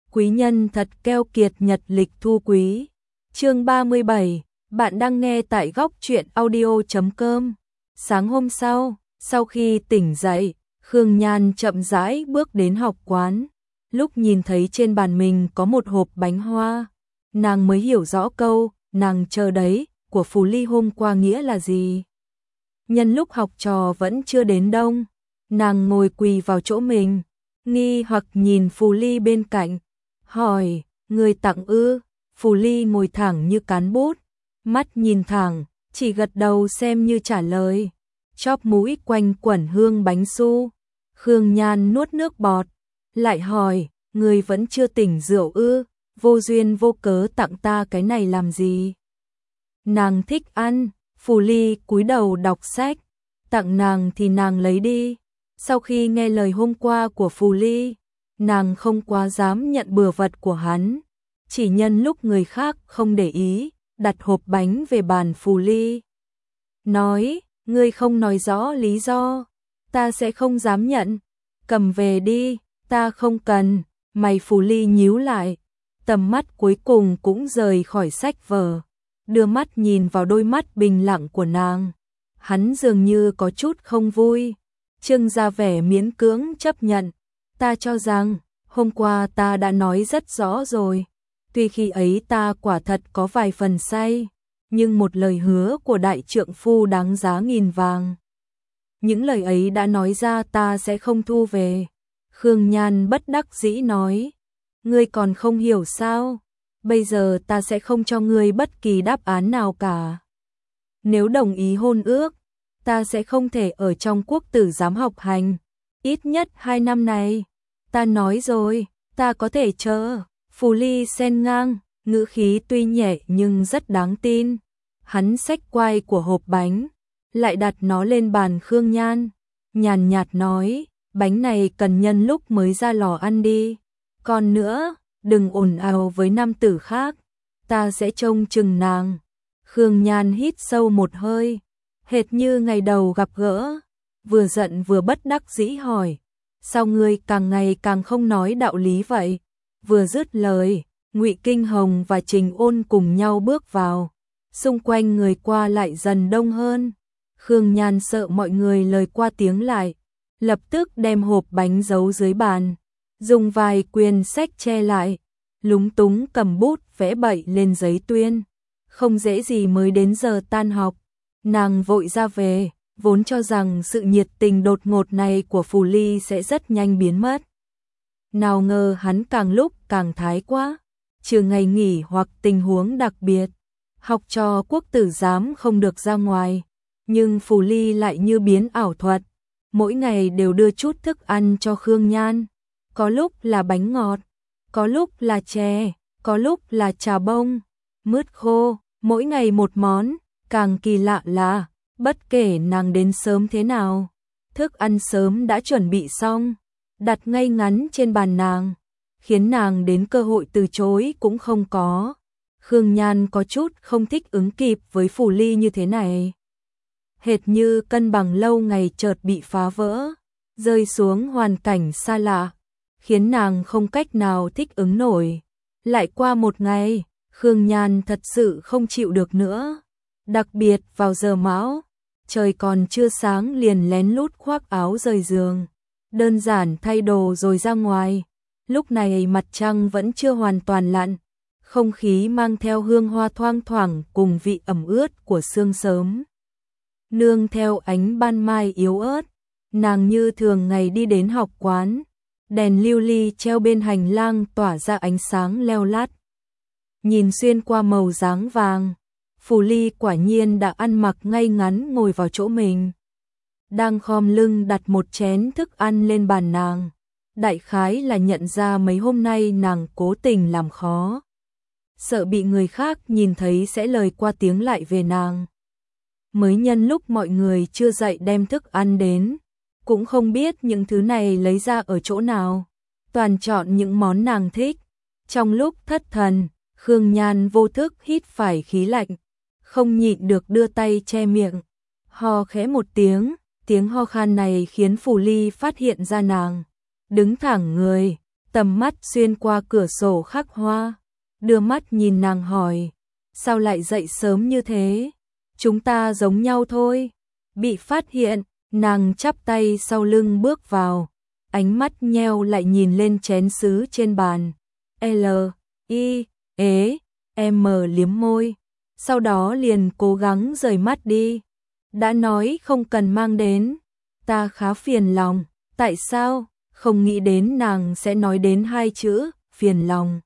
Quý nhân thật keo kiệt, nhật lịch thu quý. Chương 37, bạn đang nghe tại góc truyện audio.com. Sáng hôm sau khi tỉnh dậy, Khương Nhan chậm rãi bước đến học quán. Lúc nhìn thấy trên bàn mình có một hộp bánh hoa, nàng mới hiểu rõ câu nàng chờ đấy của Phù Ly hôm qua nghĩa là gì. Nhân lúc học trò vẫn chưa đến đông, nàng ngồi quỳ vào chỗ mình, nghi hoặc nhìn Phù Ly bên cạnh, hỏi: người tặng ư? Phù Ly ngồi thẳng như cán bút, mắt nhìn thẳng, chỉ gật đầu xem như trả lời. Chóp mũi quanh quẩn hương bánh su. Khương Nhan nuốt nước bọt, lại hỏi: người vẫn chưa tỉnh rượu ư? Vô duyên vô cớ tặng ta cái này làm gì? Nàng thích ăn. Phù Ly cúi đầu đọc sách. Tặng nàng thì nàng lấy đi. Sau khi nghe lời hôm qua của Phù Ly, nàng không quá dám nhận bừa vật của hắn. Chỉ nhân lúc người khác không để ý, đặt hộp bánh về bàn Phù Ly. Nói: ngươi không nói rõ lý do, ta sẽ không dám nhận. Cầm về đi. Ta không cần. Mày Phù Ly nhíu lại, tầm mắt cuối cùng cũng rời khỏi sách vở, đưa mắt nhìn vào đôi mắt bình lặng của nàng. Hắn dường như có chút không vui, trưng ra vẻ miễn cưỡng chấp nhận. Ta cho rằng hôm qua ta đã nói rất rõ rồi. Tuy khi ấy ta quả thật có vài phần say, nhưng một lời hứa của đại trượng phu đáng giá nghìn vàng. Những lời ấy đã nói ra, ta sẽ không thu về. Khương Nhan bất đắc dĩ nói: ngươi còn không hiểu sao? Bây giờ ta sẽ không cho ngươi bất kỳ đáp án nào cả. Nếu đồng ý hôn ước, ta sẽ không thể ở trong quốc tử giám học hành, ít nhất 2 năm này. Ta nói rồi, ta có thể chờ. Phù Ly xen ngang, ngữ khí tuy nhẹ nhưng rất đáng tin. Hắn xách quai của hộp bánh, lại đặt nó lên bàn Khương Nhan, nhàn nhạt nói: bánh này cần nhân lúc mới ra lò ăn đi. Còn nữa, đừng ồn ào với nam tử khác, ta sẽ trông chừng nàng. Khương Nhan hít sâu một hơi, hệt như ngày đầu gặp gỡ, vừa giận vừa bất đắc dĩ hỏi: sao ngươi càng ngày càng không nói đạo lý vậy? Vừa dứt lời, Ngụy Kinh Hồng và Trình Ôn cùng nhau bước vào, xung quanh người qua lại dần đông hơn. Khương Nhan sợ mọi người lời qua tiếng lại, lập tức đem hộp bánh giấu dưới bàn, dùng vài quyển sách che lại, lúng túng cầm bút vẽ bậy lên giấy tuyên. Không dễ gì mới đến giờ tan học, nàng vội ra về, vốn cho rằng sự nhiệt tình đột ngột này của Phù Ly sẽ rất nhanh biến mất. Nào ngờ hắn càng lúc càng thái quá. Trừ ngày nghỉ hoặc tình huống đặc biệt, học trò quốc tử giám không được ra ngoài, nhưng Phù Ly lại như biến ảo thuật, mỗi ngày đều đưa chút thức ăn cho Khương Nhan. Có lúc là bánh ngọt, có lúc là chè, có lúc là trà bông, mứt khô, mỗi ngày một món. Càng kỳ lạ là, bất kể nàng đến sớm thế nào, thức ăn sớm đã chuẩn bị xong, đặt ngay ngắn trên bàn nàng, khiến nàng đến cơ hội từ chối cũng không có. Khương Nhan có chút không thích ứng kịp với Phù Ly như thế này. Hệt như cân bằng lâu ngày chợt bị phá vỡ, rơi xuống hoàn cảnh xa lạ, khiến nàng không cách nào thích ứng nổi. Lại qua một ngày, Khương Nhan thật sự không chịu được nữa. Đặc biệt vào giờ mão, trời còn chưa sáng liền lén lút khoác áo rời giường, đơn giản thay đồ rồi ra ngoài. Lúc này mặt trăng vẫn chưa hoàn toàn lặn, không khí mang theo hương hoa thoang thoảng cùng vị ẩm ướt của sương sớm. Nương theo ánh ban mai yếu ớt, nàng như thường ngày đi đến học quán. Đèn lưu ly treo bên hành lang tỏa ra ánh sáng leo lát. Nhìn xuyên qua màu dáng vàng, Phù Ly quả nhiên đã ăn mặc ngay ngắn ngồi vào chỗ mình. Đang khom lưng đặt một chén thức ăn lên bàn nàng. Đại khái là nhận ra mấy hôm nay nàng cố tình làm khó, sợ bị người khác nhìn thấy sẽ lời qua tiếng lại về nàng. Mới nhân lúc mọi người chưa dậy đem thức ăn đến, cũng không biết những thứ này lấy ra ở chỗ nào, toàn chọn những món nàng thích. Trong lúc thất thần, Khương Nhan vô thức hít phải khí lạnh, không nhịn được đưa tay che miệng, ho khẽ một tiếng ho khan này khiến Phù Ly phát hiện ra nàng. Đứng thẳng người, tầm mắt xuyên qua cửa sổ khắc hoa, đưa mắt nhìn nàng hỏi, sao lại dậy sớm như thế? Chúng ta giống nhau thôi. Bị phát hiện, nàng chắp tay sau lưng bước vào, ánh mắt nheo lại nhìn lên chén sứ trên bàn. L, I, ế, M liếm môi, sau đó liền cố gắng rời mắt đi. Đã nói không cần mang đến, ta khá phiền lòng, tại sao? Không nghĩ đến nàng sẽ nói đến hai chữ, phiền lòng.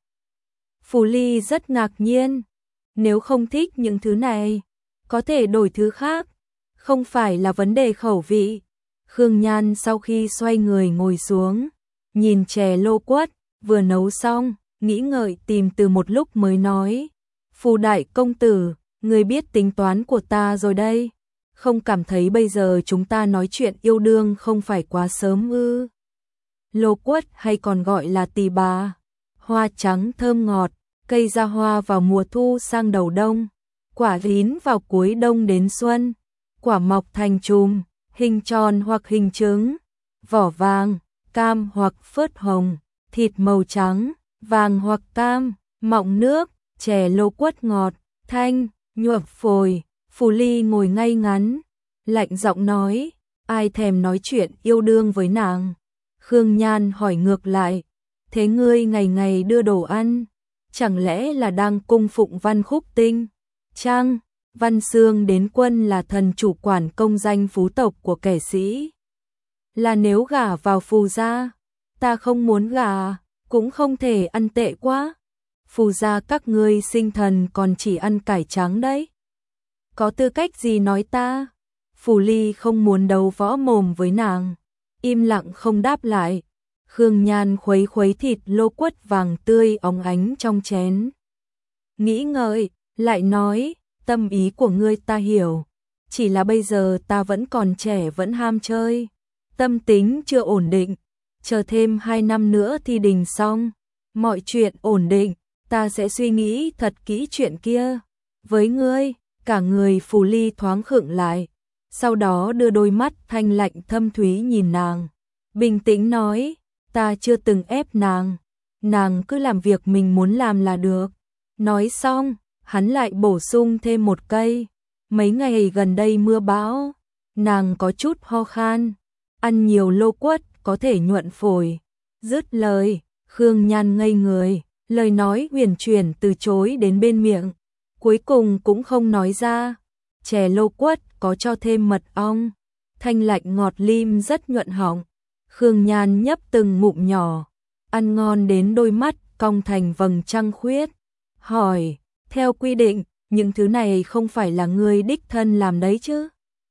Phù Ly rất ngạc nhiên, nếu không thích những thứ này, có thể đổi thứ khác, không phải là vấn đề khẩu vị. Khương Nhan sau khi xoay người ngồi xuống, nhìn chè lô quất, vừa nấu xong, nghĩ ngợi tìm từ một lúc mới nói. Phù đại công tử, người biết tính toán của ta rồi đây, không cảm thấy bây giờ chúng ta nói chuyện yêu đương không phải quá sớm ư? Lô quất hay còn gọi là tỳ bà, hoa trắng thơm ngọt, cây ra hoa vào mùa thu sang đầu đông, quả rín vào cuối đông đến xuân, quả mọc thành chùm, hình tròn hoặc hình trứng, vỏ vàng, cam hoặc phớt hồng, thịt màu trắng, vàng hoặc cam, mọng nước, chè lô quất ngọt, thanh, nhuộm phồi. Phù Ly ngồi ngay ngắn, lạnh giọng nói, ai thèm nói chuyện yêu đương với nàng. Khương Nhan hỏi ngược lại, thế ngươi ngày ngày đưa đồ ăn, chẳng lẽ là đang cung phụng Văn Khúc Tinh? Chăng, Văn Xương đến quân là thần chủ quản công danh phú tộc của kẻ sĩ. Là nếu gả vào Phù gia, ta không muốn gả, cũng không thể ăn tệ quá. Phù gia các ngươi sinh thần còn chỉ ăn cải trắng đấy. Có tư cách gì nói ta? Phù Ly không muốn đấu võ mồm với nàng, im lặng không đáp lại. Khương Nhan khuấy khuấy thịt lô quất vàng tươi óng ánh trong chén. Nghĩ ngợi, lại nói, tâm ý của ngươi ta hiểu, chỉ là bây giờ ta vẫn còn trẻ vẫn ham chơi, tâm tính chưa ổn định, chờ thêm 2 năm nữa thi đình xong, mọi chuyện ổn định, ta sẽ suy nghĩ thật kỹ chuyện kia. Với ngươi, cả người Phù Ly thoáng khựng lại, sau đó đưa đôi mắt thanh lạnh thâm thúy nhìn nàng, bình tĩnh nói, ta chưa từng ép nàng cứ làm việc mình muốn làm là được. Nói xong, hắn lại bổ sung thêm một cây, mấy ngày gần đây mưa bão, nàng có chút ho khan, ăn nhiều lô quất có thể nhuận phổi. Dứt lời, Khương Nhan ngây người, lời nói huyền chuyển từ chối đến bên miệng, cuối cùng cũng không nói ra. Chè lô quất có cho thêm mật ong, thanh lạnh ngọt lim rất nhuận họng. Khương Nhan nhấp từng ngụm nhỏ, ăn ngon đến đôi mắt cong thành vầng trăng khuyết. Hỏi, theo quy định, những thứ này không phải là ngươi đích thân làm đấy chứ?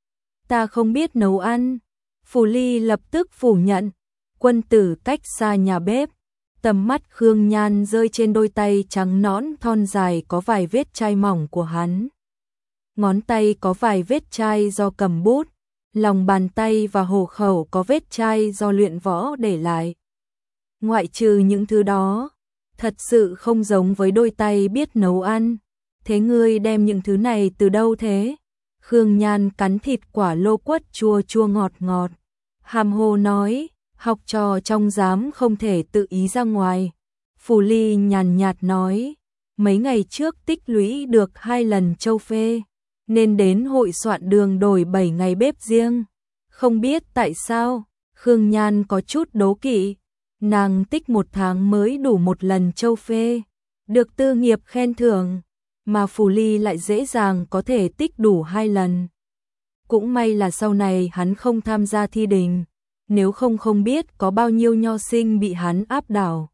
Ta không biết nấu ăn. Phù Ly lập tức phủ nhận, quân tử cách xa nhà bếp. Tầm mắt Khương Nhan rơi trên đôi tay trắng nõn thon dài có vài vết chai mỏng của hắn. Ngón tay có vài vết chai do cầm bút, lòng bàn tay và hổ khẩu có vết chai do luyện võ để lại. Ngoại trừ những thứ đó, thật sự không giống với đôi tay biết nấu ăn. Thế ngươi đem những thứ này từ đâu thế? Khương Nhan cắn thịt quả lô quất chua chua ngọt ngọt, hàm hồ nói, học trò trong giám không thể tự ý ra ngoài. Phù Ly nhàn nhạt nói, mấy ngày trước tích lũy được 2 lần châu phê, nên đến hội soạn đường đổi 7 ngày bếp riêng. Không biết tại sao, Khương Nhan có chút đố kỵ, nàng tích 1 tháng mới đủ 1 lần châu phê, được tư nghiệp khen thưởng, mà Phù Ly lại dễ dàng có thể tích đủ 2 lần. Cũng may là sau này hắn không tham gia thi đình, nếu không biết có bao nhiêu nho sinh bị hắn áp đảo.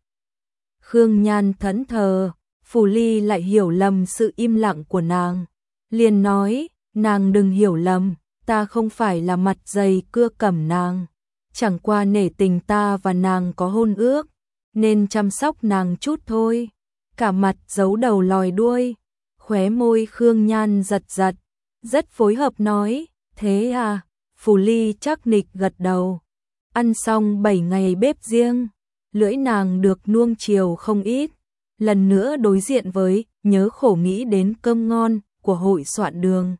Khương Nhan thẫn thờ, Phù Ly lại hiểu lầm sự im lặng của nàng, liền nói, nàng đừng hiểu lầm, ta không phải là mặt dày cưa cẩm nàng, chẳng qua nể tình ta và nàng có hôn ước, nên chăm sóc nàng chút thôi. Cả mặt giấu đầu lòi đuôi, khóe môi Khương Nhan giật giật, rất phối hợp nói, thế à? Phù Ly chắc nịch gật đầu. Ăn xong 7 ngày bếp riêng, lưỡi nàng được nuông chiều không ít, lần nữa đối diện với nhớ khổ nghĩ đến cơm ngon của hội soạn đường.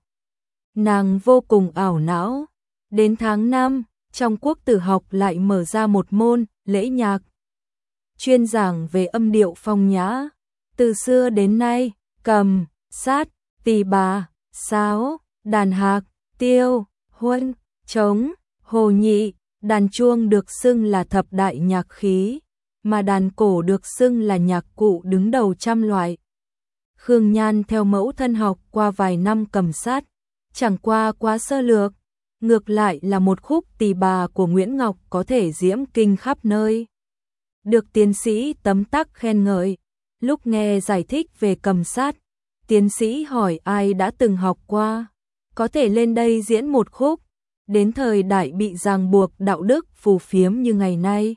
Nàng vô cùng ảo não. Đến tháng 5, trong Quốc Tử học lại mở ra một môn lễ nhạc. chuyên giảng về âm điệu phong nhã. Từ xưa đến nay, cầm, sát, tỳ bà, sáo, đàn hạc, tiêu, huân, trống, hồ nhị, đàn chuông được xưng là thập đại nhạc khí, mà đàn cổ được xưng là nhạc cụ đứng đầu trăm loại. Khương Nhan theo mẫu thân học qua vài năm cầm sát, chẳng qua quá sơ lược, ngược lại là một khúc tỳ bà của Nguyễn Ngọc có thể diễm kinh khắp nơi. Được tiến sĩ tấm tắc khen ngợi. Lúc nghe giải thích về cầm sát, tiến sĩ hỏi ai đã từng học qua, có thể lên đây diễn một khúc, đến thời đại bị ràng buộc đạo đức phù phiếm như ngày nay.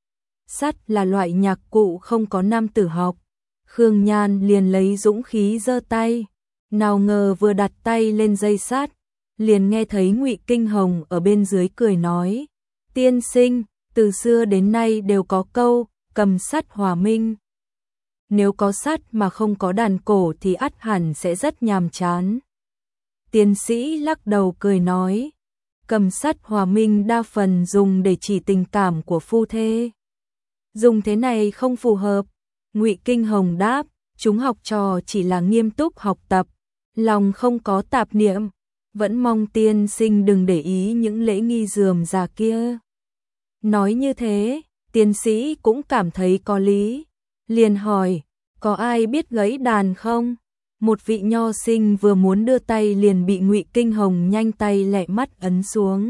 Sắt là loại nhạc cụ không có nam tử học. Khương Nhan liền lấy dũng khí giơ tay, nào ngờ vừa đặt tay lên dây sắt, liền nghe thấy Ngụy Kinh Hồng ở bên dưới cười nói: "Tiên sinh, từ xưa đến nay đều có câu cầm sắt hòa minh. Nếu có sắt mà không có đàn cổ thì ắt hẳn sẽ rất nhàm chán." Tiến sĩ lắc đầu cười nói: "Cầm sắt hòa minh đa phần dùng để chỉ tình cảm của phu thê. Dùng thế này không phù hợp." Ngụy Kinh Hồng đáp: "Chúng học trò chỉ là nghiêm túc học tập, lòng không có tạp niệm, vẫn mong tiên sinh đừng để ý những lễ nghi rườm rà kia." Nói như thế, tiến sĩ cũng cảm thấy có lý, liền hỏi: "Có ai biết gãy đàn không?" Một vị nho sinh vừa muốn đưa tay liền bị Ngụy Kinh Hồng nhanh tay lẹ mắt ấn xuống.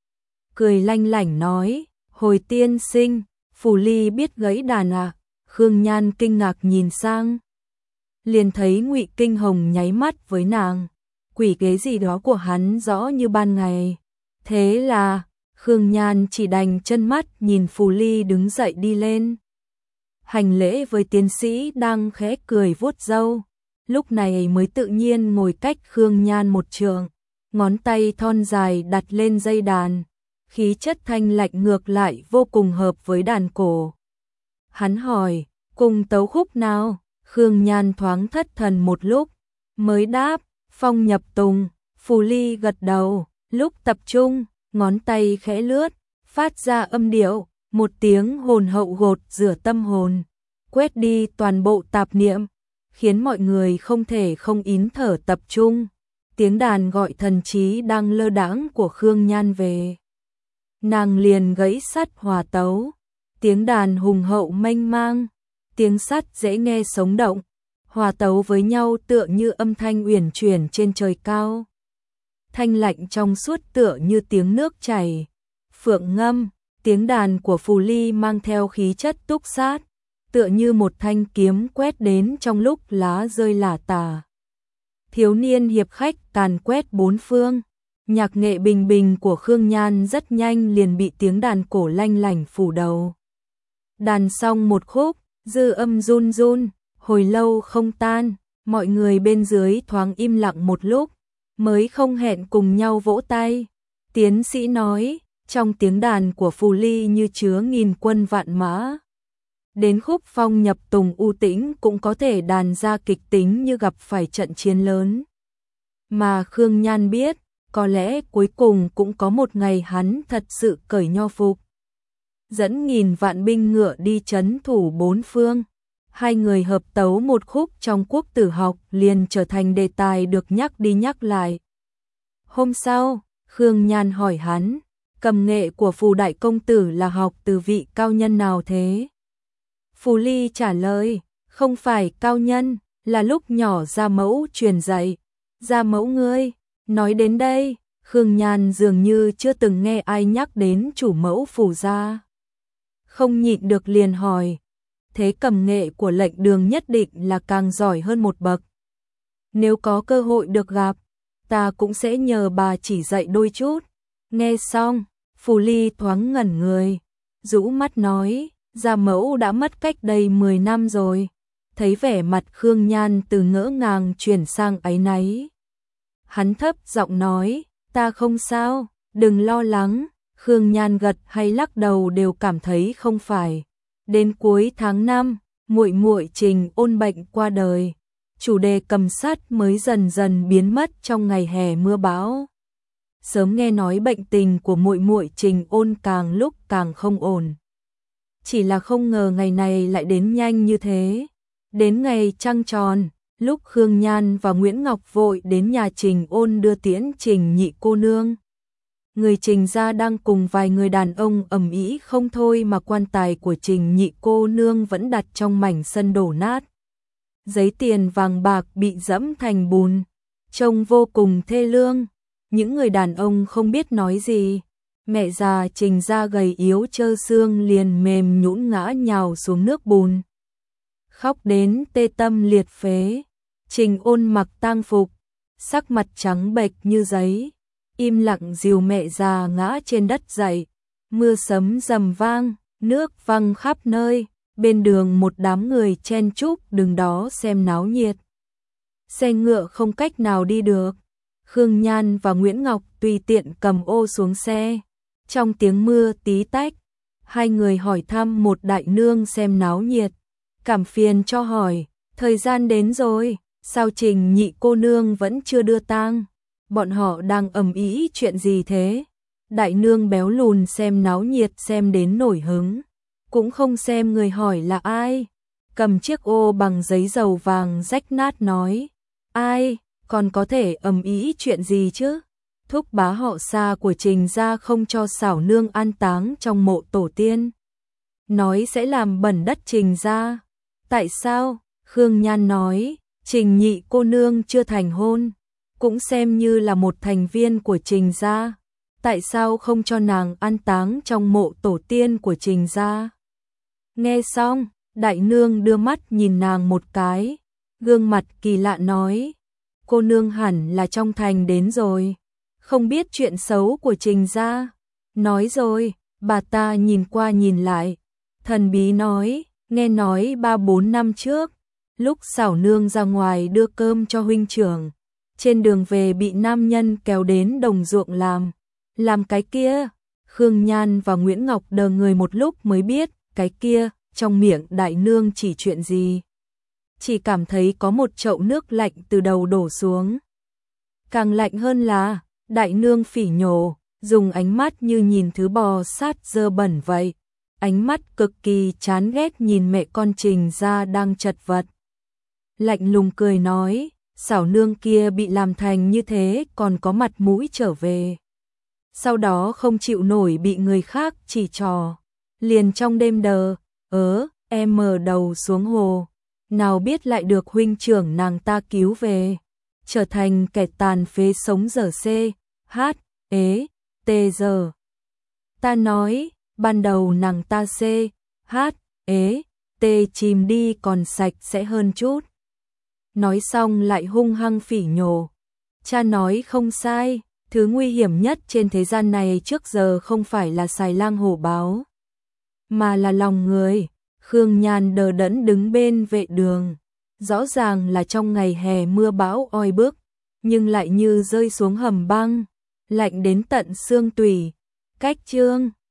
Cười lanh lảnh nói: "Hồi tiên sinh, Phù Ly biết gãy đàn à?" Khương Nhan kinh ngạc nhìn sang, liền thấy Ngụy Kinh Hồng nháy mắt với nàng, quỷ kế gì đó của hắn rõ như ban ngày. Thế là Khương Nhan chỉ đành chân mắt nhìn Phù Ly đứng dậy đi lên, hành lễ với tiến sĩ đang khẽ cười vuốt râu, lúc này mới tự nhiên ngồi cách Khương Nhan một trượng, ngón tay thon dài đặt lên dây đàn, khí chất thanh lạnh ngược lại vô cùng hợp với đàn cổ. Hắn hỏi: "Cùng tấu khúc nào?" Khương Nhan thoáng thất thần một lúc, mới đáp: "Phong nhập tùng." Phù Ly gật đầu, lúc tập trung, ngón tay khẽ lướt, phát ra âm điệu, một tiếng hồn hậu gột rửa tâm hồn, quét đi toàn bộ tạp niệm, khiến mọi người không thể không nín thở tập trung. Tiếng đàn gọi thần trí đang lơ đãng của Khương Nhan về. Nàng liền gãy sắt hòa tấu, tiếng đàn hùng hậu mênh mang, tiếng sắt dễ nghe sống động, hòa tấu với nhau tựa như âm thanh uyển chuyển trên trời cao. Thanh lạnh trong suốt tựa như tiếng nước chảy. Phượng ngâm, tiếng đàn của Phù Ly mang theo khí chất túc sát, tựa như một thanh kiếm quét đến trong lúc lá rơi lả tả. Thiếu niên hiệp khách càn quét bốn phương. Nhạc nghệ bình bình của Khương Nhan rất nhanh liền bị tiếng đàn cổ lanh lảnh phủ đầu. Đàn xong một khúc, dư âm run run, hồi lâu không tan, mọi người bên dưới thoáng im lặng một lúc, mới không hẹn cùng nhau vỗ tay. Tiến sĩ nói: "Trong tiếng đàn của Phù Ly như chứa nghìn quân vạn mã." Đến khúc phong nhập tùng u tĩnh cũng có thể đàn ra kịch tính như gặp phải trận chiến lớn. Mà Khương Nhan biết, có lẽ cuối cùng cũng có một ngày hắn thật sự cởi nho phục, dẫn nghìn vạn binh ngựa đi trấn thủ bốn phương. Hai người hợp tấu một khúc trong Quốc Tử học liền trở thành đề tài được nhắc đi nhắc lại. Hôm sau, Khương Nhan hỏi hắn: "Cầm nghệ của Phù đại công tử là học từ vị cao nhân nào thế?" Phù Ly trả lời: "Không phải cao nhân, là lúc nhỏ gia mẫu truyền dạy." "Gia mẫu ngươi?" Nói đến đây, Khương Nhan dường như chưa từng nghe ai nhắc đến chủ mẫu Phù gia. Không nhịn được liền hỏi: "Thế cầm nghệ của Lệnh Đường nhất định là càng giỏi hơn một bậc. Nếu có cơ hội được gặp, ta cũng sẽ nhờ bà chỉ dạy đôi chút." Nghe xong, Phù Ly thoáng ngẩn người, rũ mắt nói: "Gia mẫu đã mất cách đây 10 năm rồi." Thấy vẻ mặt Khương Nhan từ ngỡ ngàng chuyển sang áy náy, hắn thấp giọng nói: "Ta không sao, đừng lo lắng." Khương Nhan gật hay lắc đầu đều cảm thấy không phải. Đến cuối tháng 5, muội muội Trình Ôn bệnh qua đời, chủ đề cầm sắt mới dần dần biến mất trong ngày hè mưa bão. Sớm nghe nói bệnh tình của muội muội Trình Ôn càng lúc càng không ổn. chỉ là không ngờ ngày này lại đến nhanh như thế. Đến ngày trăng tròn, lúc Khương Nhan và Nguyễn Ngọc vội đến nhà Trình Ôn đưa tiễn Trình nhị cô nương. Người Trình gia đang cùng vài người đàn ông ầm ĩ không thôi mà quan tài của Trình nhị cô nương vẫn đặt trong mảnh sân đổ nát. Giấy tiền vàng bạc bị dẫm thành bùn, trông vô cùng thê lương. Những người đàn ông không biết nói gì. Mẹ già Trình gia gầy yếu trơ xương liền mềm nhũn ngã nhào xuống nước bùn. Khóc đến tê tâm liệt phế. Trình Ôn mặc tang phục, sắc mặt trắng bệch như giấy, im lặng dìu mẹ già ngã trên đất dậy. Mưa sấm rầm vang, nước văng khắp nơi, bên đường một đám người chen chúc đứng đó xem náo nhiệt. Xe ngựa không cách nào đi được. Khương Nhan và Nguyễn Ngọc tùy tiện cầm ô xuống xe. Trong tiếng mưa tí tách, hai người hỏi thăm một đại nương xem náo nhiệt. Cảm phiền cho hỏi, thời gian đến rồi, sao Trình nhị cô nương vẫn chưa đưa tang? Bọn họ đang ầm ĩ chuyện gì thế? Đại nương béo lùn xem náo nhiệt xem đến nổi hứng, cũng không xem người hỏi là ai. Cầm chiếc ô bằng giấy dầu vàng rách nát nói, ai, còn có thể ầm ĩ chuyện gì chứ? Thúc bá họ xa của Trình gia không cho xảo nương an táng trong mộ tổ tiên, nói sẽ làm bẩn đất Trình gia. Tại sao? Khương Nhan nói, Trình nhị cô nương chưa thành hôn, cũng xem như là một thành viên của Trình gia. Tại sao không cho nàng an táng trong mộ tổ tiên của Trình gia? Nghe xong, đại nương đưa mắt nhìn nàng một cái, gương mặt kỳ lạ nói, cô nương hẳn là trong thành đến rồi, không biết chuyện xấu của Trình gia. Nói rồi, bà ta nhìn qua nhìn lại, thần bí nói, nghe nói 3-4 năm trước, lúc xảo nương ra ngoài đưa cơm cho huynh trưởng, trên đường về bị nam nhân kéo đến đồng ruộng làm cái kia. Khương Nhan và Nguyễn Ngọc đờ người một lúc mới biết, cái kia, trong miệng đại nương chỉ chuyện gì. Chỉ cảm thấy có một chậu nước lạnh từ đầu đổ xuống. Càng lạnh hơn là, đại nương phỉ nhổ, dùng ánh mắt như nhìn thứ bò sát dơ bẩn vậy. Ánh mắt cực kỳ chán ghét nhìn mẹ con Trình gia đang chật vật. Lạnh lùng cười nói, xảo nương kia bị làm thành như thế còn có mặt mũi trở về. Sau đó không chịu nổi bị người khác chỉ trò, liền trong đêm em mở đầu xuống hồ, nào biết lại được huynh trưởng nàng ta cứu về, trở thành kẻ tàn phế sống dở giờ. Ta nói, ban đầu nàng ta chìm đi còn sạch sẽ hơn chút. Nói xong lại hung hăng phỉ nhổ. Cha nói không sai, thứ nguy hiểm nhất trên thế gian này trước giờ không phải là xài lang hổ báo, mà là lòng người. Khương Nhan đờ đẫn đứng bên vệ đường, rõ ràng là trong ngày hè mưa bão oi bức, nhưng lại như rơi xuống hầm băng, lạnh đến tận xương tủy. Cách chương